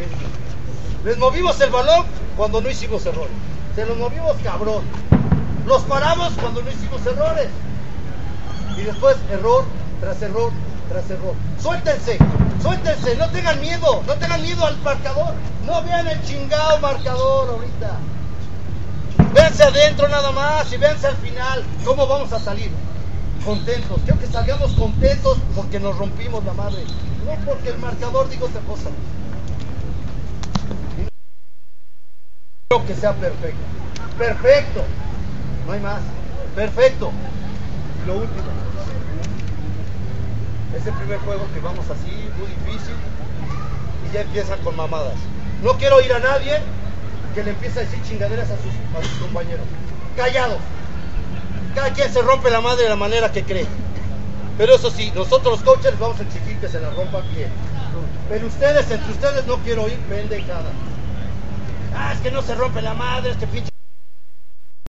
defensa. Les movimos el balón cuando no hicimos errores. Se los movimos cabrón. Los paramos cuando no hicimos errores. Y después error tras error tras error. Suéltense, suéltense, no tengan miedo al marcador. No vean el chingado marcador ahorita. Véanse adentro nada más y véanse al final cómo vamos a salir. Contentos, quiero que salgamos contentos porque nos rompimos la madre. No porque el marcador diga otra cosa. Quiero que sea perfecto. Perfecto. No hay más. Perfecto. Y lo último. Es el primer juego que vamos así, muy difícil. Y ya empiezan con mamadas. No quiero oír a nadie que le empiece a decir chingaderas a sus compañeros. Callados. Cada quien se rompe la madre de la manera que cree. Pero eso sí, nosotros los coaches les vamos a exigir que se la rompan bien. Pero ustedes, entre ustedes no quiero oír pendejadas. Ah, es que no se rompe la madre, es que pinche...